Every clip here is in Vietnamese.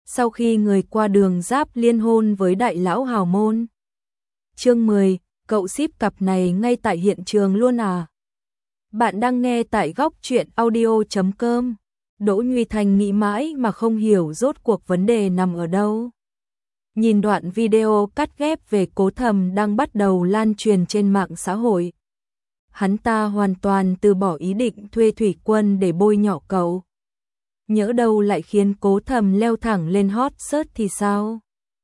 sau khi người qua đường Giáp liên hôn với đại lão hào môn. Chương 10, cậu ship cặp này ngay tại hiện trường luôn à? Bạn đang nghe tại góc truyện audio.com. Đỗ Nhuy Thành nghĩ mãi mà không hiểu rốt cuộc vấn đề nằm ở đâu. Nhìn đoạn video cắt ghép về Cố Thầm đang bắt đầu lan truyền trên mạng xã hội. Hắn ta hoàn toàn từ bỏ ý định thuê thủy quân để bôi nhọ cậu. Nhỡ đâu lại khiến Cố Thầm leo thẳng lên hot search thì sao?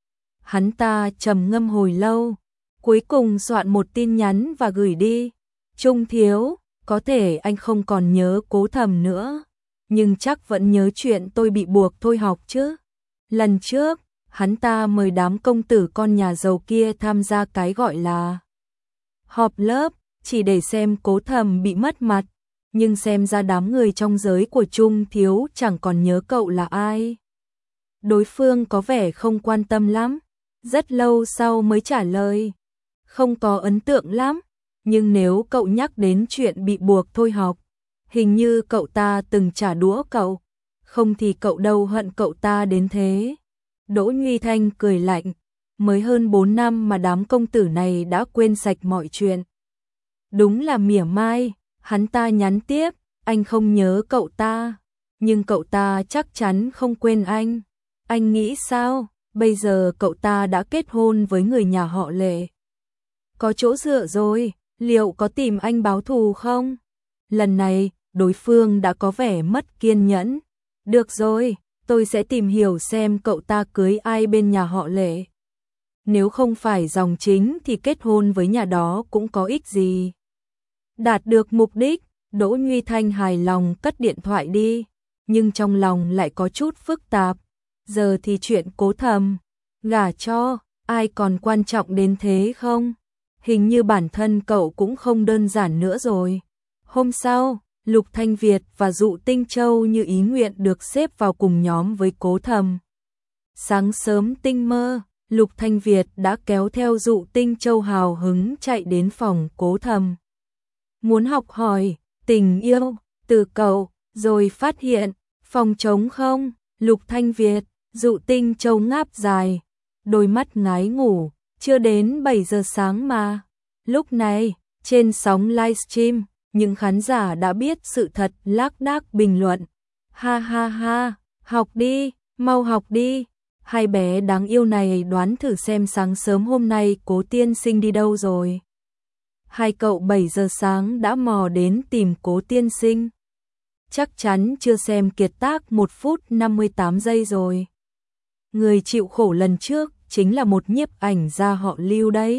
Hắn ta trầm ngâm hồi lâu, cuối cùng soạn một tin nhắn và gửi đi. Trung thiếu, có thể anh không còn nhớ Cố Thầm nữa, nhưng chắc vẫn nhớ chuyện tôi bị buộc thôi học chứ. Lần trước, hắn ta mời đám công tử con nhà giàu kia tham gia cái gọi là họp lớp, chỉ để xem Cố Thầm bị mất mặt, nhưng xem ra đám người trong giới của Trung thiếu chẳng còn nhớ cậu là ai. Đối phương có vẻ không quan tâm lắm, rất lâu sau mới trả lời. Không có ấn tượng lắm, nhưng nếu cậu nhắc đến chuyện bị buộc thôi học, hình như cậu ta từng trả đũa cậu, không thì cậu đâu hận cậu ta đến thế. Đỗ Nhuy Thanh cười lạnh, mới hơn 4 năm mà đám công tử này đã quên sạch mọi chuyện. Đúng là mỉa mai, hắn ta nhắn tiếp, anh không nhớ cậu ta, nhưng cậu ta chắc chắn không quên anh. Anh nghĩ sao, bây giờ cậu ta đã kết hôn với người nhà họ Lệ. Có chỗ dựa rồi, liệu có tìm anh báo thù không? Lần này, đối phương đã có vẻ mất kiên nhẫn. Được rồi, tôi sẽ tìm hiểu xem cậu ta cưới ai bên nhà họ Lệ. Nếu không phải dòng chính thì kết hôn với nhà đó cũng có ích gì. Đạt được mục đích, Đỗ Nhuy Thanh hài lòng cất điện thoại đi, nhưng trong lòng lại có chút phức tạp. Giờ thì chuyện Cố Thầm gả cho, ai còn quan trọng đến thế không? Hình như bản thân cậu cũng không đơn giản nữa rồi. Hôm sau, Lục Thanh Việt và Dụ Tinh Châu như ý nguyện được xếp vào cùng nhóm với Cố Thầm. Sáng sớm tinh mơ, Lục Thanh Việt đã kéo theo Dụ Tinh Châu hào hứng chạy đến phòng Cố Thầm. Muốn học hỏi tình yêu từ cậu, rồi phát hiện phòng trống không. Lục Thanh Việt, Dụ Tinh Châu ngáp dài, đôi mắt ngái ngủ, chưa đến 7 giờ sáng mà. Lúc này, trên sóng livestream, những khán giả đã biết sự thật lác đác bình luận. Ha ha ha, học đi, mau học đi. Hai bé đáng yêu này đoán thử xem sáng sớm hôm nay Cố tiên sinh đi đâu rồi. Hai cậu 7 giờ sáng đã mò đến tìm Cố tiên sinh. Chắc chắn chưa xem kiệt tác 1 phút 58 giây rồi. Người chịu khổ lần trước chính là một nhiếp ảnh gia họ Lưu đấy.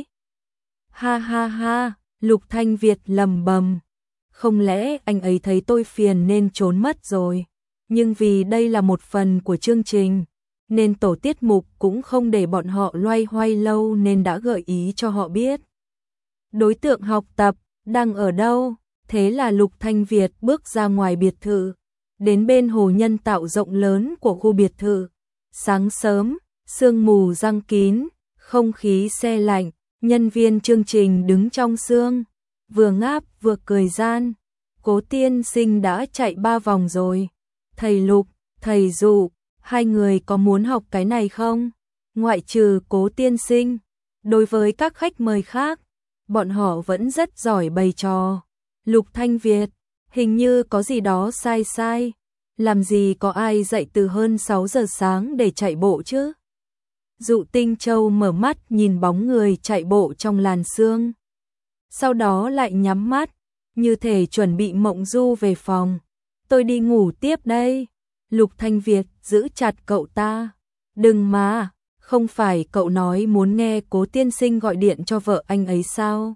Ha ha ha, Lục Thanh Việt lầm bầm. Không lẽ anh ấy thấy tôi phiền nên trốn mất rồi. Nhưng vì đây là một phần của chương trình, nên tổ tiết mục cũng không để bọn họ loay hoay lâu nên đã gợi ý cho họ biết đối tượng học tập đang ở đâu. Thế là Lục Thanh Việt bước ra ngoài biệt thự, đến bên hồ nhân tạo rộng lớn của khu biệt thự. Sáng sớm, sương mù giăng kín, không khí se lạnh, nhân viên chương trình đứng trong sương, vừa ngáp vừa cười gian. Cố tiên sinh đã chạy 3 vòng rồi. Thầy Lục, thầy Dụ, hai người có muốn học cái này không? Ngoại trừ Cố tiên sinh, đối với các khách mời khác, bọn họ vẫn rất giỏi bày trò. Lục Thanh Việt, hình như có gì đó sai sai. Làm gì có ai dậy từ hơn 6 giờ sáng để chạy bộ chứ? Dụ Tinh Châu mở mắt nhìn bóng người chạy bộ trong làn sương. Sau đó lại nhắm mắt, như thể chuẩn bị mộng du về phòng. Tôi đi ngủ tiếp đây. Lục Thanh Việt giữ chặt cậu ta. Đừng mà, không phải cậu nói muốn nghe Cố tiên sinh gọi điện cho vợ anh ấy sao?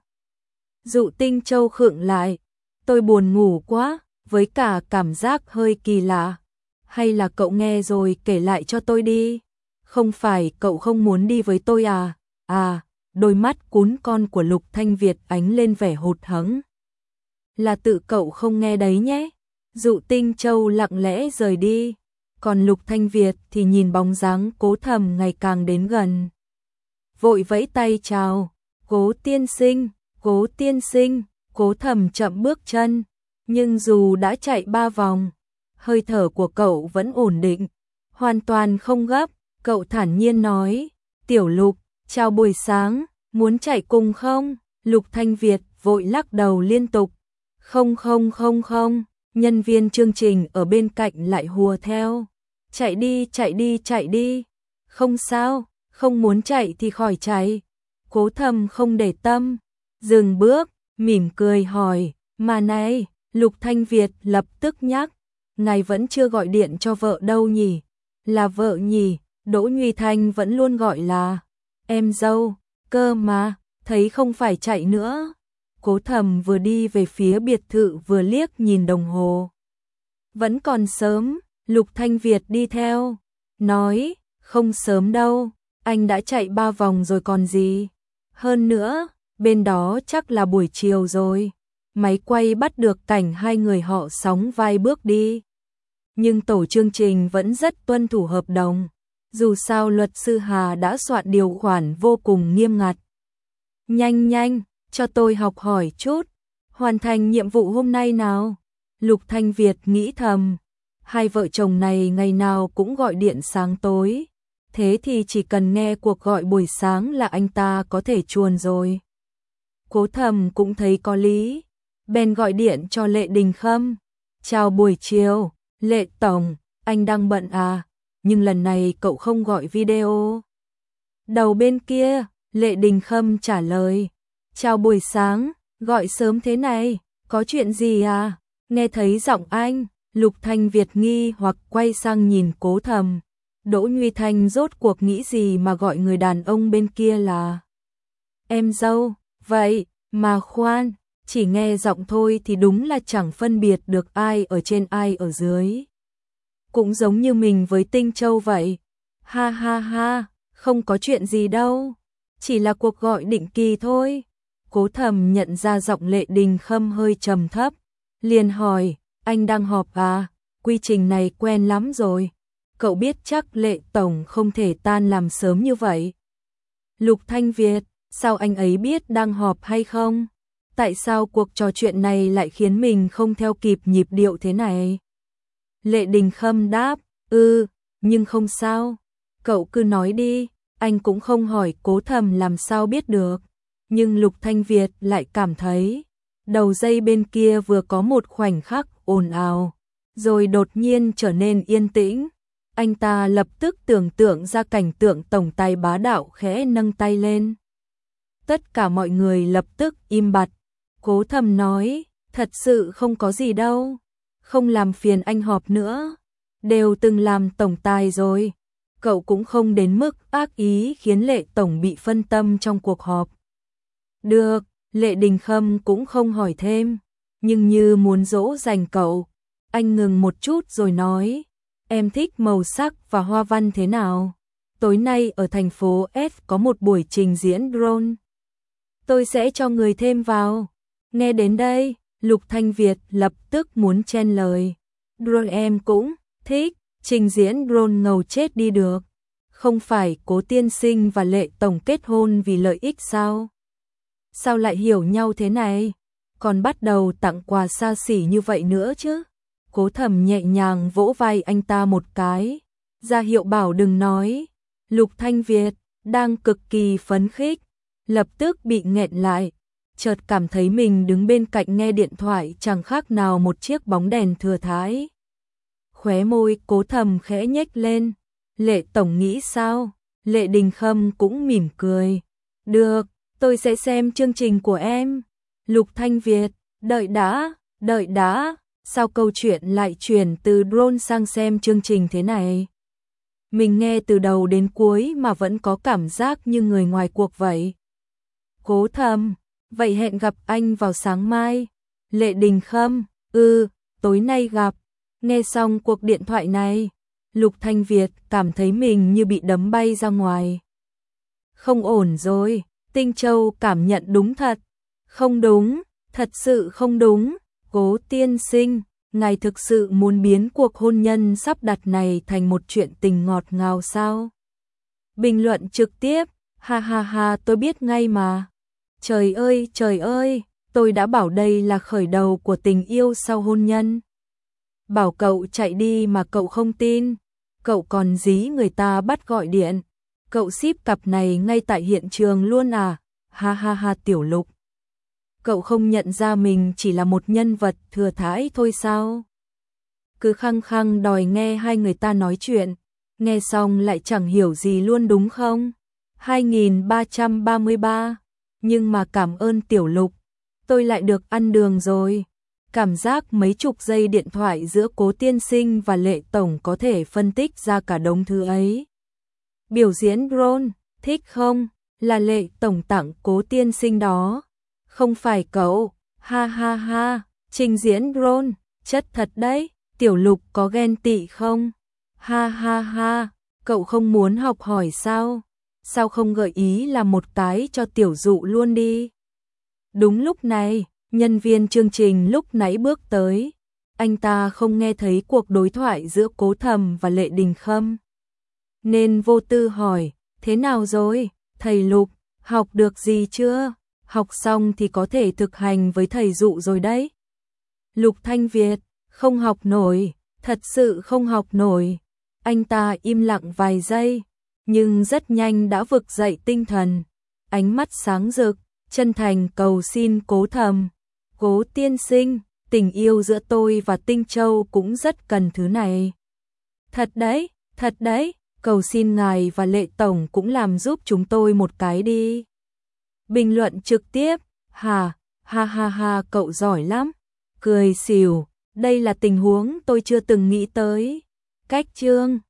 Dụ Tinh Châu khựng lại. Tôi buồn ngủ quá, với cả cảm giác hơi kỳ lạ. Hay là cậu nghe rồi kể lại cho tôi đi. Không phải cậu không muốn đi với tôi à? À, đôi mắt cún con của Lục Thanh Việt ánh lên vẻ hụt hẫng. Là tự cậu không nghe đấy nhé. Dụ Tinh Châu lặng lẽ rời đi. Còn Lục Thanh Việt thì nhìn bóng dáng Cố Thầm ngày càng đến gần. Vội vẫy tay chào. Cố tiên sinh, Cố tiên sinh. Cố Thầm chậm bước chân, nhưng dù đã chạy 3 vòng, hơi thở của cậu vẫn ổn định, hoàn toàn không gấp. Cậu thản nhiên nói, Tiểu Lục, chào buổi sáng, muốn chạy cùng không? Lục Thanh Việt vội lắc đầu liên tục. Không không không không, nhân viên chương trình ở bên cạnh lại hùa theo. Chạy đi, chạy đi, chạy đi. Không sao, không muốn chạy thì khỏi chạy. Cố Thầm không để tâm, dừng bước, mỉm cười hỏi, mà này, Lục Thanh Việt lập tức nhắc, ngài vẫn chưa gọi điện cho vợ đâu nhỉ? Là vợ nhỉ? Đỗ Nhuy Thanh vẫn luôn gọi là em dâu, cơ mà, thấy không phải chạy nữa. Cố Thầm vừa đi về phía biệt thự vừa liếc nhìn đồng hồ. Vẫn còn sớm, Lục Thanh Việt đi theo, nói, không sớm đâu, anh đã chạy 3 vòng rồi còn gì. Hơn nữa, bên đó chắc là buổi chiều rồi. Máy quay bắt được cảnh hai người họ sóng vai bước đi. Nhưng tổ chương trình vẫn rất tuân thủ hợp đồng. Dù sao luật sư Hà đã soạn điều khoản vô cùng nghiêm ngặt. Nhanh nhanh, cho tôi học hỏi chút. Hoàn thành nhiệm vụ hôm nay nào. Lục Thanh Việt nghĩ thầm. Hai vợ chồng này ngày nào cũng gọi điện sáng tối. Thế thì chỉ cần nghe cuộc gọi buổi sáng là anh ta có thể chuồn rồi. Cố Thầm cũng thấy có lý. Bèn gọi điện cho Lệ Đình Khâm. Chào buổi chiều, Lệ Tổng, anh đang bận à? Nhưng lần này cậu không gọi video. Đầu bên kia, Lệ Đình Khâm trả lời. Chào buổi sáng, gọi sớm thế này, có chuyện gì à? Nghe thấy giọng anh, Lục Thanh Việt nghi hoặc quay sang nhìn Cố Thầm. Đỗ Nhuy Thanh rốt cuộc nghĩ gì mà gọi người đàn ông bên kia là em dâu, vậy mà khoan, chỉ nghe giọng thôi thì đúng là chẳng phân biệt được ai ở trên ai ở dưới. Cũng giống như mình với Tinh Châu vậy. Ha ha ha, không có chuyện gì đâu, chỉ là cuộc gọi định kỳ thôi. Cố Thầm nhận ra giọng Lệ Đình Khâm hơi trầm thấp, liền hỏi, anh đang họp à? Quy trình này quen lắm rồi. Cậu biết chắc Lệ Tổng không thể tan làm sớm như vậy. Lục Thanh Việt, sao anh ấy biết đang họp hay không? Tại sao cuộc trò chuyện này lại khiến mình không theo kịp nhịp điệu thế này? Lệ Đình Khâm đáp, nhưng không sao. Cậu cứ nói đi, anh cũng không hỏi. Cố Thầm làm sao biết được. Nhưng Lục Thanh Việt lại cảm thấy, đầu dây bên kia vừa có một khoảnh khắc ồn ào, rồi đột nhiên trở nên yên tĩnh. Anh ta lập tức tưởng tượng ra cảnh tượng tổng tài bá đạo khẽ nâng tay lên. Tất cả mọi người lập tức im bặt. Cố Thầm nói, thật sự không có gì đâu, không làm phiền anh họp nữa, đều từng làm tổng tài rồi. Cậu cũng không đến mức ác ý khiến Lệ Tổng bị phân tâm trong cuộc họp. Được, Lệ Đình Khâm cũng không hỏi thêm, nhưng như muốn dỗ dành cậu. Anh ngừng một chút rồi nói, em thích màu sắc và hoa văn thế nào? Tối nay ở thành phố S có một buổi trình diễn drone. Tôi sẽ cho người thêm vào. Nghe đến đây, Lục Thanh Việt lập tức muốn chen lời. Drone em cũng thích, trình diễn drone ngầu chết đi được. Không phải Cố tiên sinh và Lệ Tổng kết hôn vì lợi ích sao? Sao lại hiểu nhau thế này? Còn bắt đầu tặng quà xa xỉ như vậy nữa chứ? Cố Thầm nhẹ nhàng vỗ vai anh ta một cái, ra hiệu bảo đừng nói. Lục Thanh Việt đang cực kỳ phấn khích, lập tức bị nghẹn lại, chợt cảm thấy mình đứng bên cạnh nghe điện thoại chẳng khác nào một chiếc bóng đèn thừa thãi. Khóe môi Cố Thầm khẽ nhếch lên. Lệ Tổng nghĩ sao? Lệ Đình Khâm cũng mỉm cười. Được, tôi sẽ xem chương trình của em. Lục Thanh Việt, đợi đã, sao câu chuyện lại chuyển từ drone sang xem chương trình thế này? Mình nghe từ đầu đến cuối mà vẫn có cảm giác như người ngoài cuộc vậy. Cố Thầm, vậy hẹn gặp anh vào sáng mai. Lệ Đình Khâm, tối nay gặp. Nghe xong cuộc điện thoại này, Lục Thanh Việt cảm thấy mình như bị đấm bay ra ngoài. Không ổn rồi, Tinh Châu cảm nhận đúng thật. Không đúng, thật sự không đúng. Cố tiên sinh, ngài thực sự muốn biến cuộc hôn nhân sắp đặt này thành một chuyện tình ngọt ngào sao? Bình luận trực tiếp, ha ha ha, tôi biết ngay mà. Trời ơi, tôi đã bảo đây là khởi đầu của tình yêu sau hôn nhân. Bảo cậu chạy đi mà cậu không tin. cậu còn dí người ta bắt gọi điện. Cậu ship cặp này ngay tại hiện trường luôn à? Ha ha ha Tiểu Lục. Cậu không nhận ra mình chỉ là một nhân vật thừa thãi thôi sao? Cứ khăng khăng đòi nghe hai người ta nói chuyện, nghe xong lại chẳng hiểu gì luôn đúng không? 2333. Nhưng mà cảm ơn Tiểu Lục, tôi lại được ăn đường rồi. Cảm giác mấy chục giây điện thoại giữa Cố tiên sinh và Lệ tổng có thể phân tích ra cả đống thứ ấy. Biểu diễn drone, thích không? Là Lệ tổng tặng Cố tiên sinh đó. Không phải cậu, ha ha ha, trình diễn drone, chất thật đấy. Tiểu Lục có ghen tị không? Ha ha ha, cậu không muốn học hỏi sao? Sao không gợi ý làm một cái cho Tiểu Dụ luôn đi? Đúng lúc này, nhân viên chương trình lúc nãy bước tới. Anh ta không nghe thấy cuộc đối thoại giữa Cố Thầm và Lệ Đình Khâm, nên vô tư hỏi, thế nào rồi, thầy Lục, học được gì chưa? Học xong thì có thể thực hành với thầy Dụ rồi đấy. Lục Thanh Việt, không học nổi, thật sự không học nổi. Anh ta im lặng vài giây, nhưng rất nhanh đã vực dậy tinh thần, ánh mắt sáng rực, chân thành cầu xin Cố Thầm. Cố tiên sinh, tình yêu giữa tôi và Tinh Châu cũng rất cần thứ này. Thật đấy, cầu xin ngài và Lệ tổng cũng làm giúp chúng tôi một cái đi. Bình luận trực tiếp, ha ha ha cậu giỏi lắm, cười xỉu, đây là tình huống tôi chưa từng nghĩ tới. Cách chương